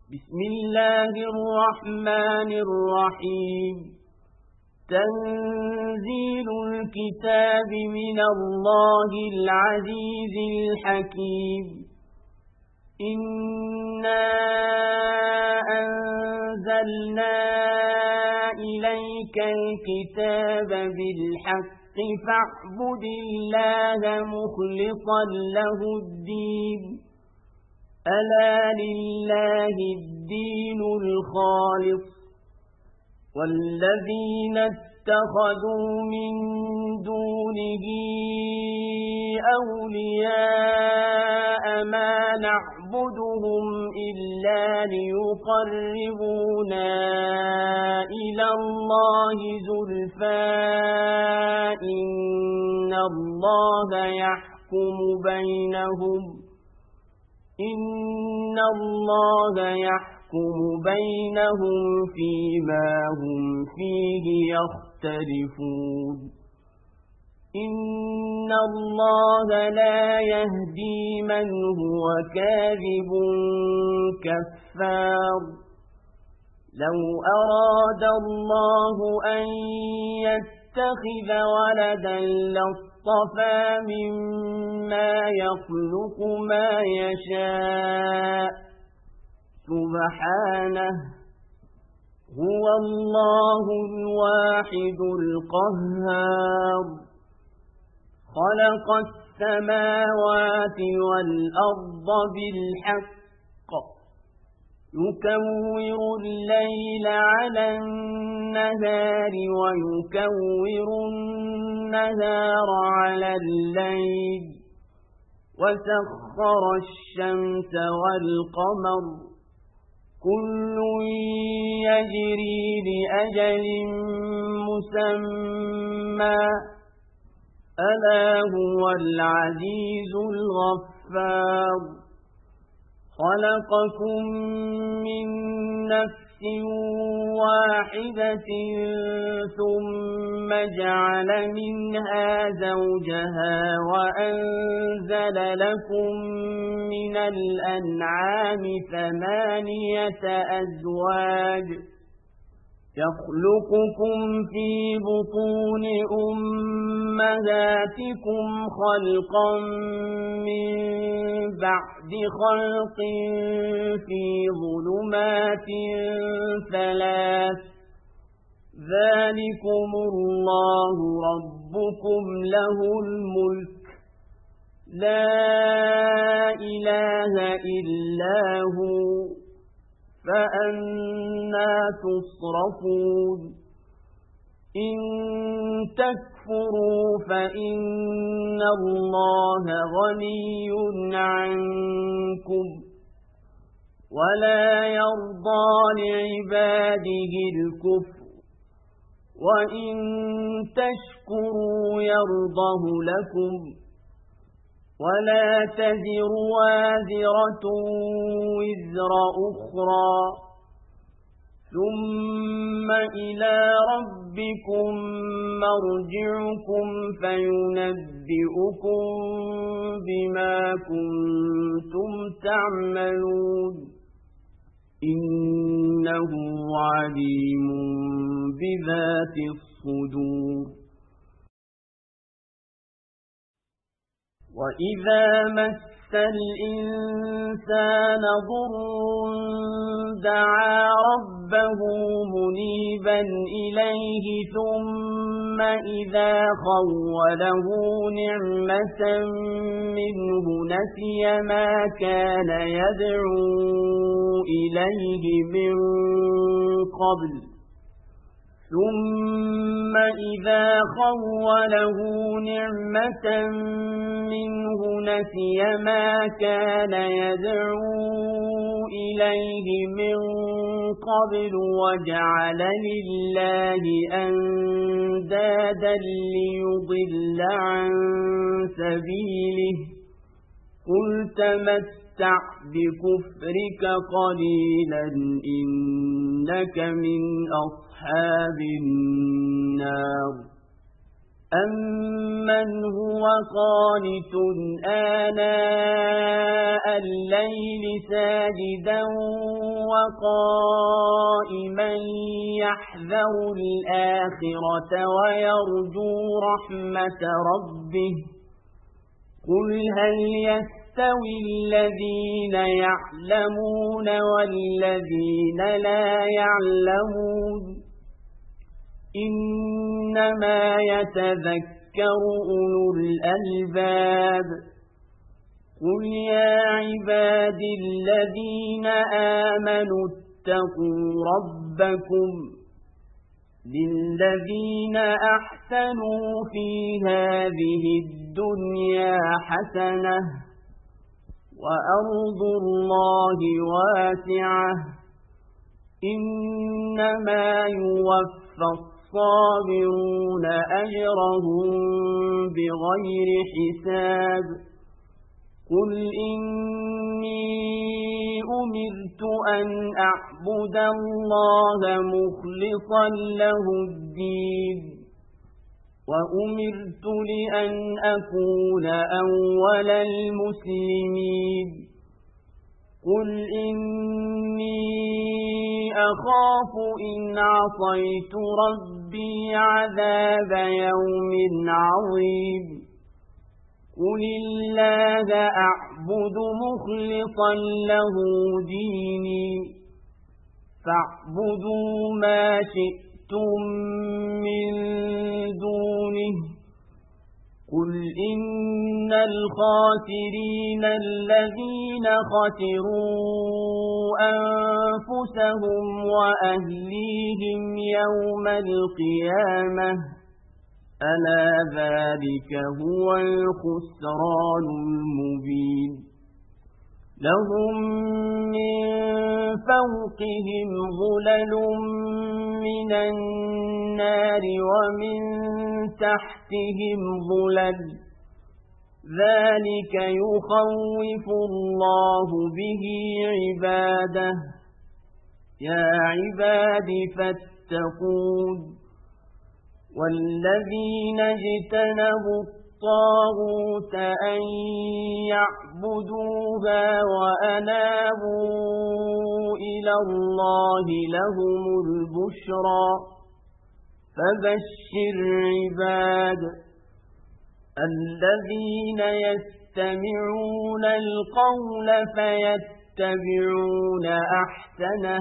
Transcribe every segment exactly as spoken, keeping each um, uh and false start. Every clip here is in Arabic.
بسم الله الرحمن الرحيم تنزيل الكتاب من الله العزيز الحكيم إنا أنزلنا إليك الكتاب بالحق فاعبد الله مخلصا له الدين ألا لله الدين الخالص والذين اتخذوا من دونه أولياء ما نعبدهم إلا ليقربونا إلى الله زلفى إن الله يحكم بينهم إن الله يحكم بينهم فيما هم فيه يختلفون إن الله لا يهدي من هو كاذب كفار لو أراد الله أن يتخذ ولدا اصطفى مما يخلق ما يشاء سبحانه هو الله الواحد القهار خلق السماوات والأرض بالحق يكور الليل على النهار ويكور النهار على الليل وسخر الشمس والقمر كل يجري لأجل مسمى ألا هو العزيز الغفار خلقكم من نفس واحدة ثم جعل منها زوجها وأنزل لكم من الأنعام ثمانية أزواج يخلقكم في بطون أمهاتكم خلقا من بعد خلق في ظلمات ثلاث ذلكم الله ربكم له الملك لا إله إلا هو فأنا تصرفون إن تكفروا فإن الله غني عنكم ولا يرضى لعباده الكفر وإن تشكروا يرضه لكم ولا تزر وازرة وزر أخرى ثم إلى ربكم مرجعكم فينبئكم بما كنتم تعملون إنه عليم بذات الصدور وإذا مس الإنسان ضر دعا ربه منيبا إليه ثم إذا خوله نعمة منه نسي ما كان يدعو إليه من قبل ثم إذا خوله نعمة منه نسي ما كان يدعو إليه من قبل وجعل لله أندادا ليضل عن سبيله قل تمتع بكفرك قليلا إنك من أصحاب النار أَمَّنْ هُوَ قَانِتٌ آنَاءَ اللَّيْلِ سَاجِدًا وَقَائِمًا يَحْذَرُ الْآخِرَةَ وَيَرْجُو رَحْمَةَ رَبِّهِ قُلْ هَلْ يَسْتَوِي الَّذِينَ يَعْلَمُونَ وَالَّذِينَ لَا يَعْلَمُونَ إِنَّمَا يَتَذَكَّرُ أُولُو الْأَلْبَابِ قُلْ يَا عِبَادِي الَّذِينَ آمَنُوا اتَّقُوا رَبَّكُمْ لِلَّذِينَ أَحْسَنُوا فِي هَذِهِ الدُّنْيَا حَسَنَةٌ وَأَرْضُ اللَّهِ وَاسِعَةٌ إِنَّمَا يُوَفَّى الصَّابِرُونَ أَجْرَهُم بِغَيْرِ حِسَابٍ قُلْ إِنِّي أُمِرْتُ أَنْ أَعْبُدَ اللَّهَ مُخْلِصًا لَهُ الدِّينَ وَأُمِرْتُ لِأَنْ أَكُونَ أَوَّلَ الْمُسْلِمِينَ قُلْ إِنِّي أَخَافُ إِنْ عَصَيْتُ رَبِّي عَذَابَ يَوْمٍ عَظِيمٍ قُلِ اللَّهَ أَعْبُدُ مُخْلِصًا لَهُ دِينِي فَاعْبُدُوا مَا شِئْتُم مِّن دُونِهِ قُلْ إِنَّ الْخَاسِرِينَ الَّذِينَ خَسِرُوا أَنفُسَهُمْ وَأَهْلِيهِمْ يَوْمَ الْقِيَامَةِ أَلَا ذَلِكَ هُوَ الْخُسْرَانُ الْمُبِينُ لَهُم مِّن فَوْقِهِمْ ظُلَلٌ مِّنَ النَّارِ وَمِن تَحْتِهِمْ ظُلَلٌ ذَلِكَ يُخَوِّفُ اللَّهُ بِهِ عِبَادَهُ يَا عِبَادِ فَاتَّقُونِ وَالَّذِينَ اجْتَنَبُوا الطَّاغُوتَ أَن يَعْبُدُوهَا وَأَنَابُوا إِلَى اللَّهِ لَهُمُ الْبُشْرَى فَبَشِّرْ عِبَادِ الَّذِينَ يَسْتَمِعُونَ الْقَوْلَ فَيَتَّبِعُونَ أَحْسَنَهُ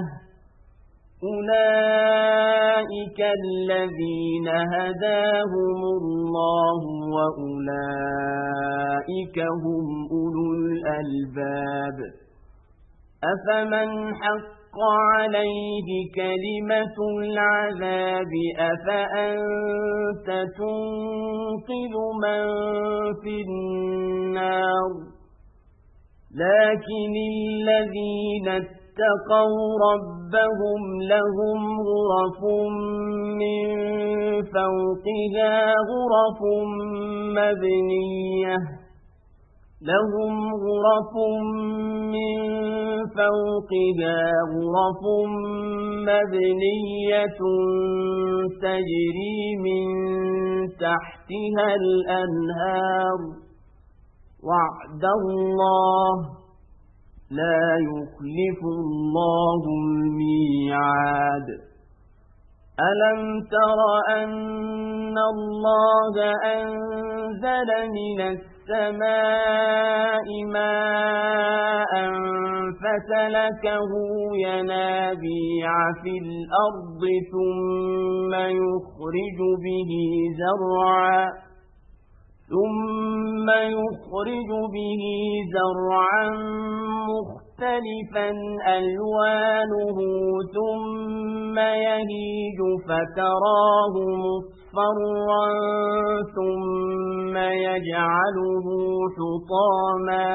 أُولَئِكَ الَّذِينَ هَدَاهُمُ اللَّهُ وَأُولَئِكَ هُمْ أُولُو الْأَلْبَابِ أَفَمَنْ حَقَّ عَلَيْهِ كَلِمَةُ الْعَذَابِ أَفَأَنْتَ تُنقِذُ مَنْ فِي النَّارِ لَكِنِ الَّذِينَ اتَّقَوْا رَبَّهُمْ لَهُمْ غُرَفٌ مِّن فَوْقِهَا غُرَفٌ مَّبْنِيَّةٌ لَهُمْ غُرَفٌ مِّن فَوْقِهَا غُرَفٌ مَّبْنِيَّةٌ تَجْرِي مِن تَحْتِهَا الْأَنْهَارُ وَعْدَ اللَّهِ لا يخلف الله الميعاد ألم تر أن الله أنزل من السماء ماء فسلكه ينابيع في الأرض ثم يخرج به زرعا ثم يخرج به زرعا مختلفا ألوانه ثم يهيج فتراه مصفرا ثم يجعله حطاما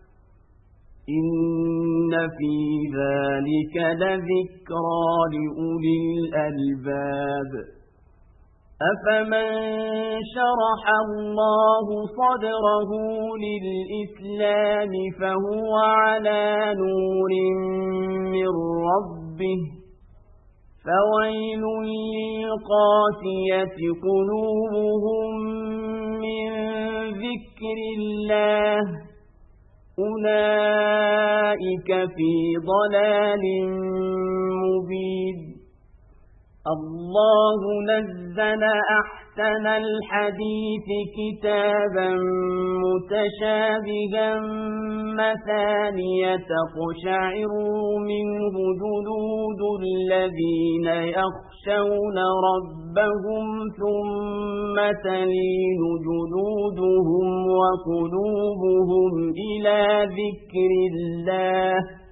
إن في ذلك لذكرى لأولي الألباب أفمن شرح الله صدره للإسلام فهو على نور من ربه فويل للقاسية قلوبهم من ذكر الله أولئك في ضلال مبين الله نزل أحسن الحديث كتابا متشابها مثانية تقشعر منه جلود الذين يخشون ربهم ثم تلين جلودهم وقلوبهم إلى ذكر الله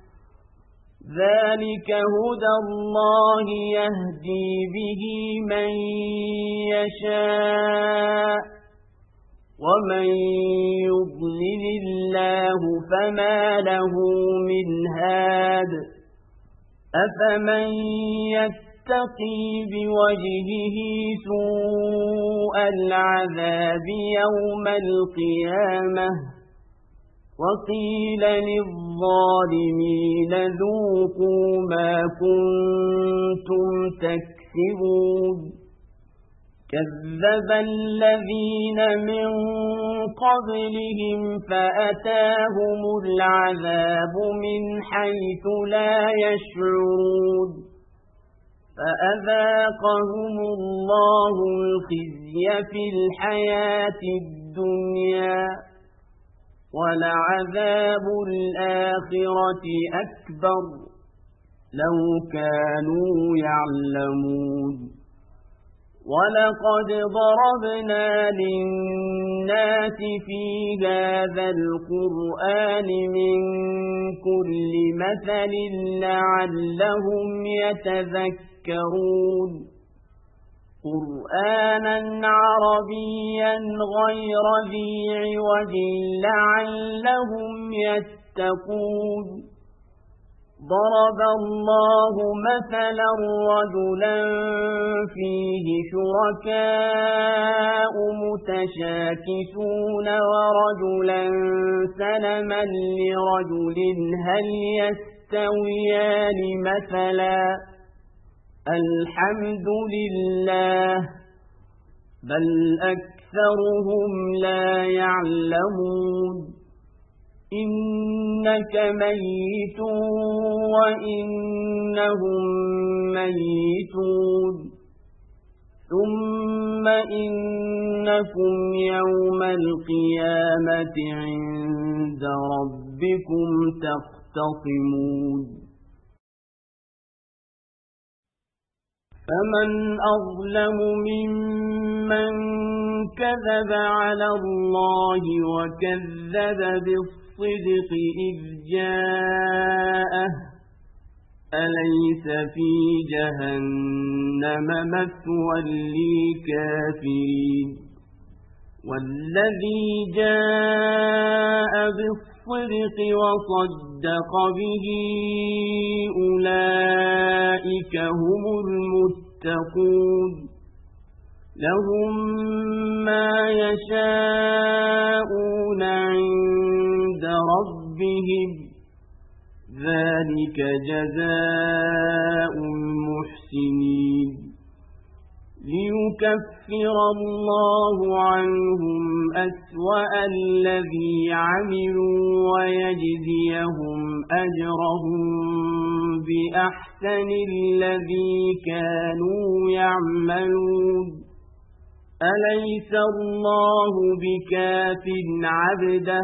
ذلك هدى الله يهدي به من يشاء ومن يضلل الله فما له من هاد أفمن يتقي بوجهه سوء العذاب يوم القيامة وقيل للظالمين ذوقوا ما كنتم تكسبون كذب الذين من قبلهم فأتاهم العذاب من حيث لا يشعرون فأذاقهم الله الخزي في الحياة الدنيا ولعذاب الآخرة أكبر لو كانوا يعلمون ولقد ضربنا للناس في هذا القرآن من كل مثل لعلهم يتذكرون قرآنا عربيا غير ذي عوج لعلهم يتقون ضرب الله مثلا رجلا فيه شركاء متشاكسون ورجلا سلما لرجل هل يستويان مثلا الحمد لله بل أكثرهم لا يعلمون إنك ميت وإنهم ميتون ثم إنكم يوم القيامة عند ربكم تختصمون فمن أظلم ممن كذب على الله وكذب بالصدق إذ جاءه أليس في جهنم مثوى للكافرين والذي جاء بالصدق وصدق به أولئك هم المتقون لهم ما يشاءون عند ربهم ذلك جزاء المحسنين ليكفر الله عنهم أسوأ الذي عملوا ويجزيهم أجرهم بأحسن الذي كانوا يعملون أليس الله بكاف عبده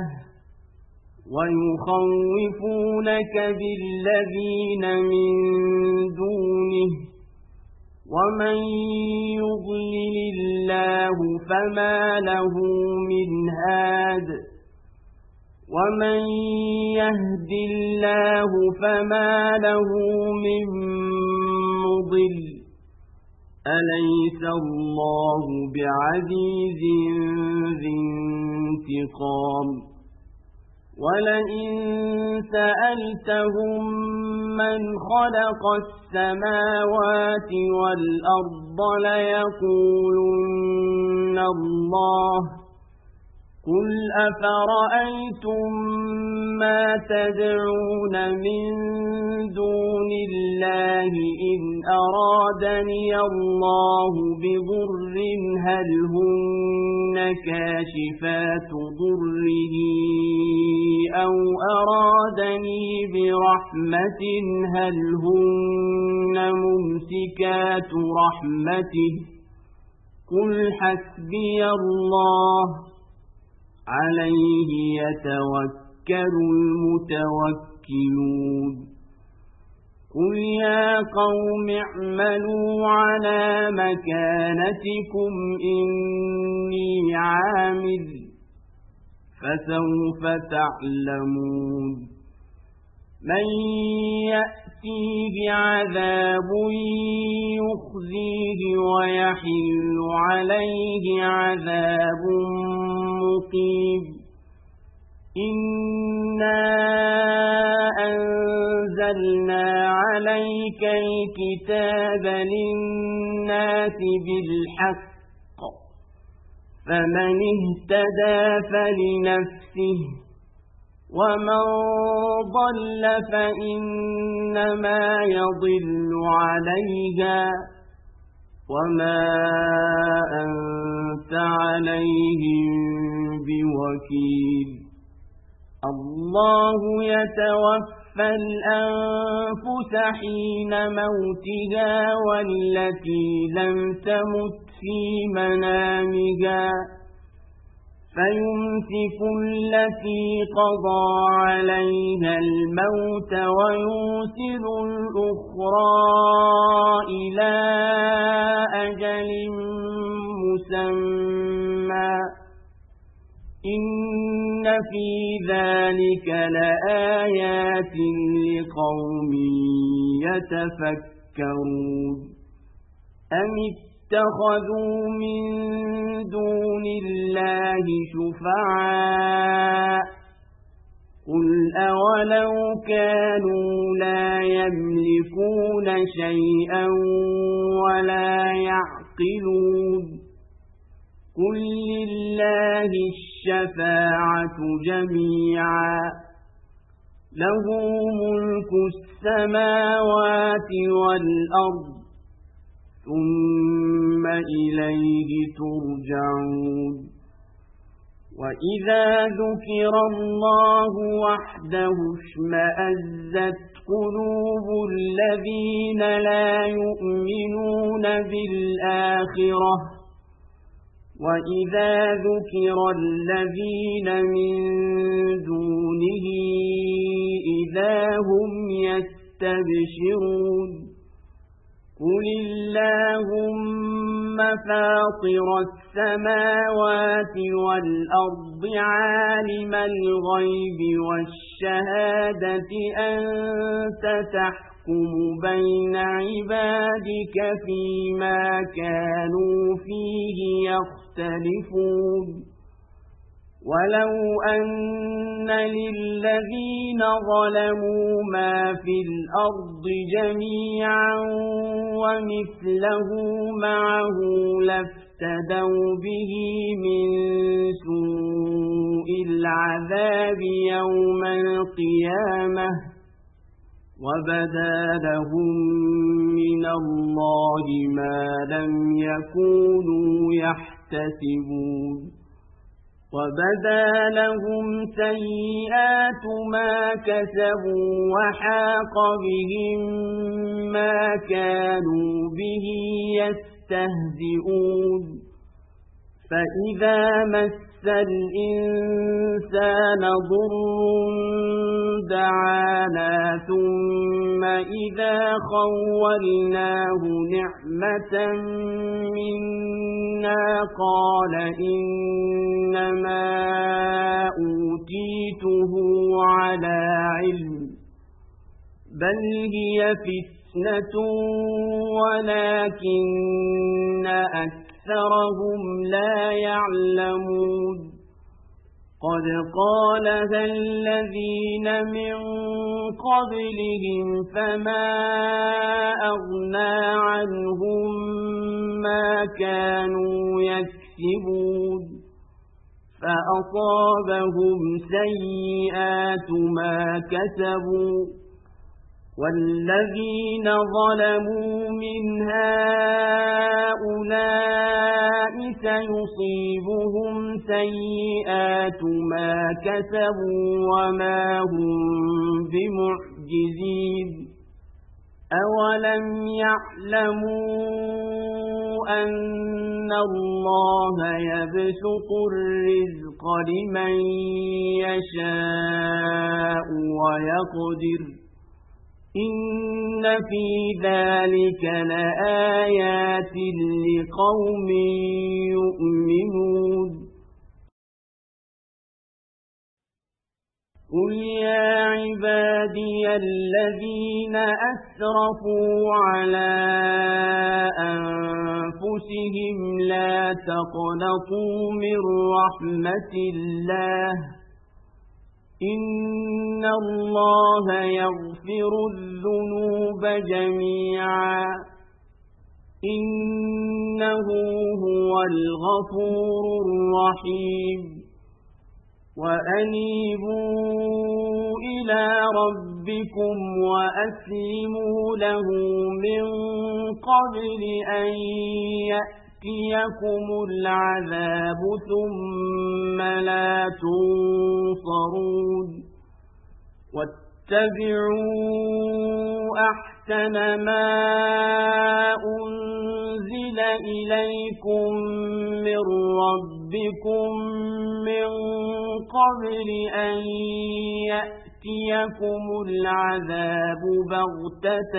ويخوفونك بالذين من دونه ومن يضلل الله فما له من هاد ومن يهد الله فما له من مضل أليس الله بعزيز ذي انتقام ولئن سألتهم من خلق السماوات والأرض ليقولن الله قل أفرأيتم ما تدعون من دون الله إن أراد أرادني الله بضر هل هن كاشفات ضره أو أرادني برحمة هل هن ممسكات رحمته قل حسبي الله عليه يتوكل المتوكلون قل يا قوم اعملوا على مكانتكم إني عامل فسوف تعلمون من يأتيه عذاب يخزيه ويحل عليه عذاب مقيم إنا أنزلنا عليك الكتاب للناس بالحق فمن اهتدى فلنفسه ومن ضل فإنما يضل عليها وما أنت عليهم بوكيل الله يتوفى الأنفس حين موتها والتي لم تمت في منامها فيمسك التي قضى عليها الموت ويرسل الأخرى إلى أجل مسمى إن في ذلك لآيات لقوم يتفكرون أم اتخذوا من دون الله شفعاء قل أولو كانوا لا يملكون شيئا ولا يعقلون قل لله الشفاعة جميعا له ملك السماوات والأرض ثم إليه ترجعون وإذا ذكر الله وحده اشمأزت قلوب الذين لا يؤمنون بالآخرة وإذا ذكر الذين من دونه إذا هم يستبشرون قل اللهم فاطر السماوات والأرض عالم الغيب والشهادة أنت تحكم بين عبادك فيما كانوا فيه يختلفون ولو أن للذين ظلموا ما في الأرض جميعا ومثله معه لافتدوا به من سوء العذاب يوم القيامة وبدا لهم من الله ما لم يكونوا يحتسبون وبدا لهم سيئات ما كسبوا وحاق بهم ما كانوا به يستهزئون فإذا مس الإنسان ضر دعانا ثم إذا خولناه نعمة منا قال إنما أوتيته على علم بل هي فتنة ولكن أكثرهم لا يعلمون قد قالها الذين من قبلهم فما أغنى عنهم ما كانوا يكسبون فأصابهم سيئات ما كسبوا والذين ظلموا من هؤلاء سيصيبهم سيئات ما كسبوا وما هم بمعجزين أولم يعلموا أن الله يبسط الرزق لمن يشاء ويقدر إن في ذلك لآيات لقوم يؤمنون قل يا عبادي الذين أسرفوا على أنفسهم لا تقنطوا من رحمة الله إن الله يغفر الذنوب جميعا إنه هو الغفور الرحيم وأنيبوا إلى ربكم وأسلموا له من قبل أن يأتيكم العذاب ثم لا تنصرون واتبعوا أحسن ما أنزل إليكم من ربكم من قبل أن يأتيكم العذاب بغتة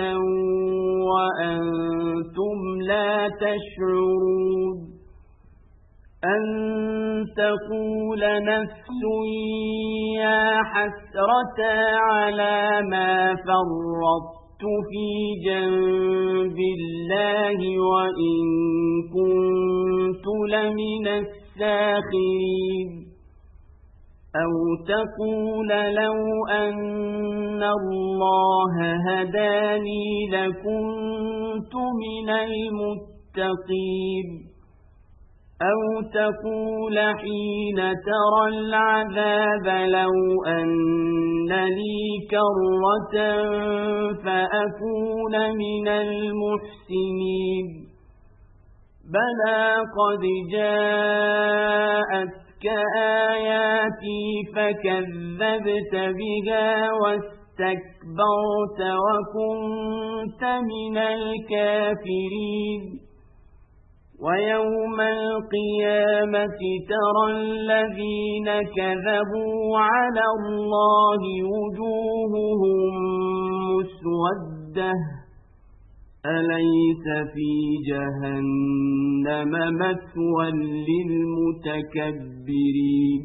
وأنتم لا تشعرون أن تقول نفس يا حسرة على ما فرطت في جنب الله وإن كنت لمن الساخرين أو تقول لو أن الله هداني لكنت من المتقين أو تقول حين ترى العذاب لو أن لي كرة فأكون من المحسنين بلى قد جاءتك آياتي فكذبت بها واستكبرت وكنت من الكافرين ويوم القيامة ترى الذين كذبوا على الله وجوههم مسودة أليس في جهنم مثوى للمتكبرين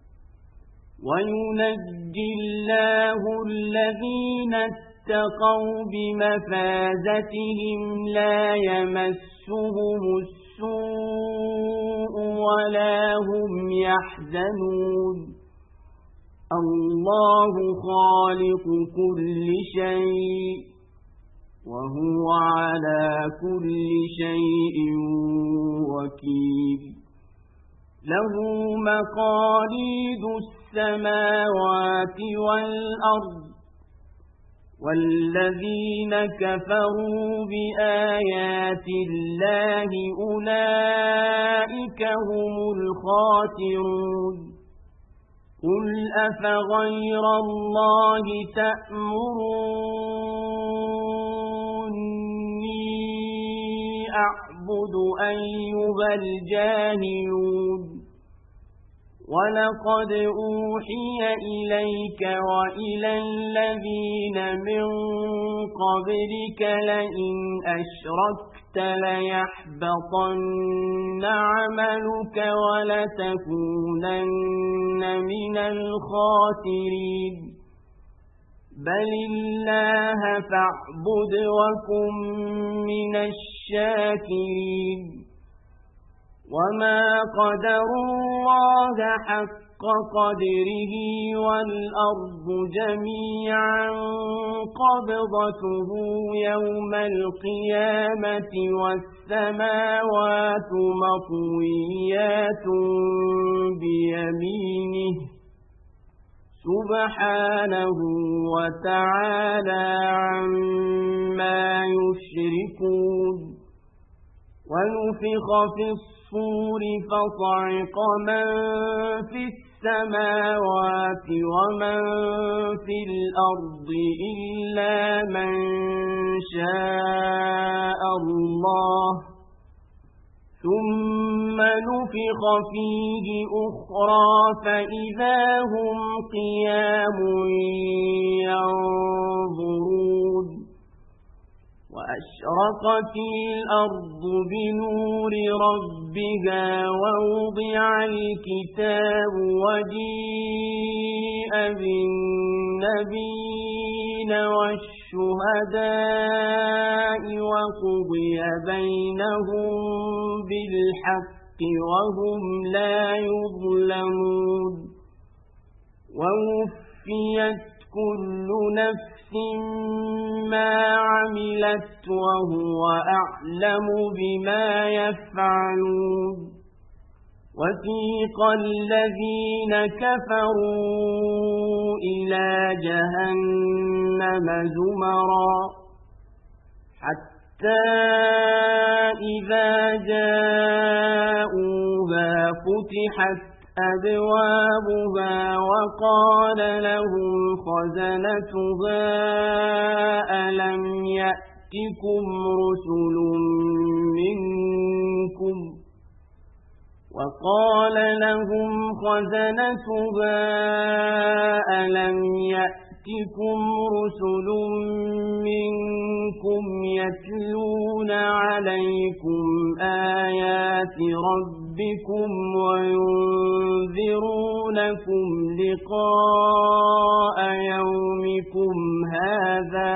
وينجي الله الذين اتقوا بمفازتهم لا يمسهم السوء ولا هم يحزنون الله خالق كل شيء وهو على كل شيء وكيل له مقاليد السماوات والأرض والذين كفروا بآيات الله أولئك هم الخاسرون قل أفغير الله تأمروني أعبد أيها الجاهلون ولقد أوحي إليك وإلى الذين من قبلك لئن أشركت ليحبطن عملك ولتكونن من الخاسرين بل الله فاعبد وكن من الشاكرين وما قدروا الله حق قدره والأرض جميعا قبضته يوم القيامة والسماوات مطويات بيمينه سبحانه وتعالى عما يشركون ونفخ في الصور فصعق من في السماوات ومن في الأرض إلا من شاء الله ثم نفخ فيه أخرى فإذا هم قيام ينظرون وأشرقت الأرض بنور ربها ووضع الكتاب وجيء بالنبيين والشهداء وقضي بينهم بالحق وهم لا يظلمون ووفيت كل نفس ما عملت وهو أعلم بما يفعلون وسيق الذين كفروا إلى جهنم زمرا حتى إذا جاءوها فتحت أبوابها وقال لهم خزنتها ألم يأتكم رسل منكم وقال لهم خزنتها ألم يأتكم رسل منكم يتلون عليكم آيات ربكم وينذرونكم لقاء يومكم هذا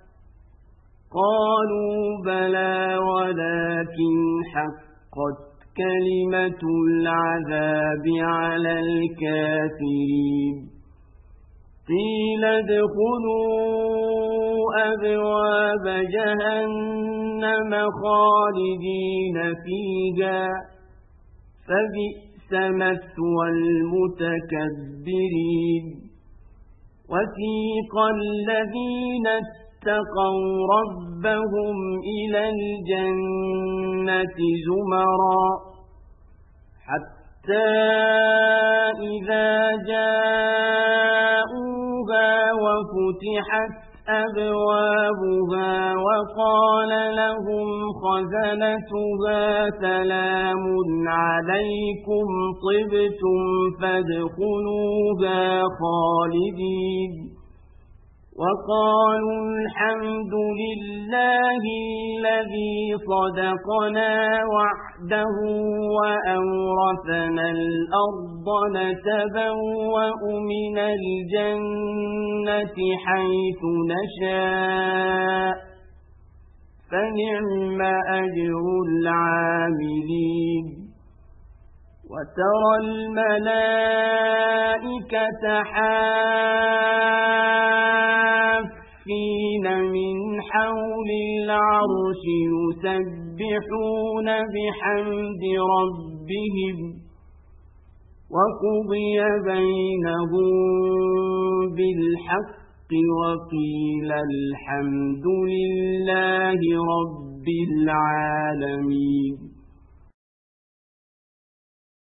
قالوا بلى ولكن حقت كلمة العذاب على الكافرين قيل ادخلوا أبواب جهنم خالدين فيها فبئس مثوى المتكبرين وسيق الذين اتقوا ربهم إلى الجنة زمرا حتى إذا جاءوها وفتحت أبوابها وقال لهم خزنتها سلام عليكم طبتم فادخلوها خالدين وقالوا الحمد لله الذي صدقنا وعده وأورثنا الأرض نتبوأ من الجنة حيث نشاء فنعم أجر العاملين وترى الملائكة حافين من حول العرش يسبحون بحمد ربهم وقضي بينهم بالحق وقيل الحمد لله رب العالمين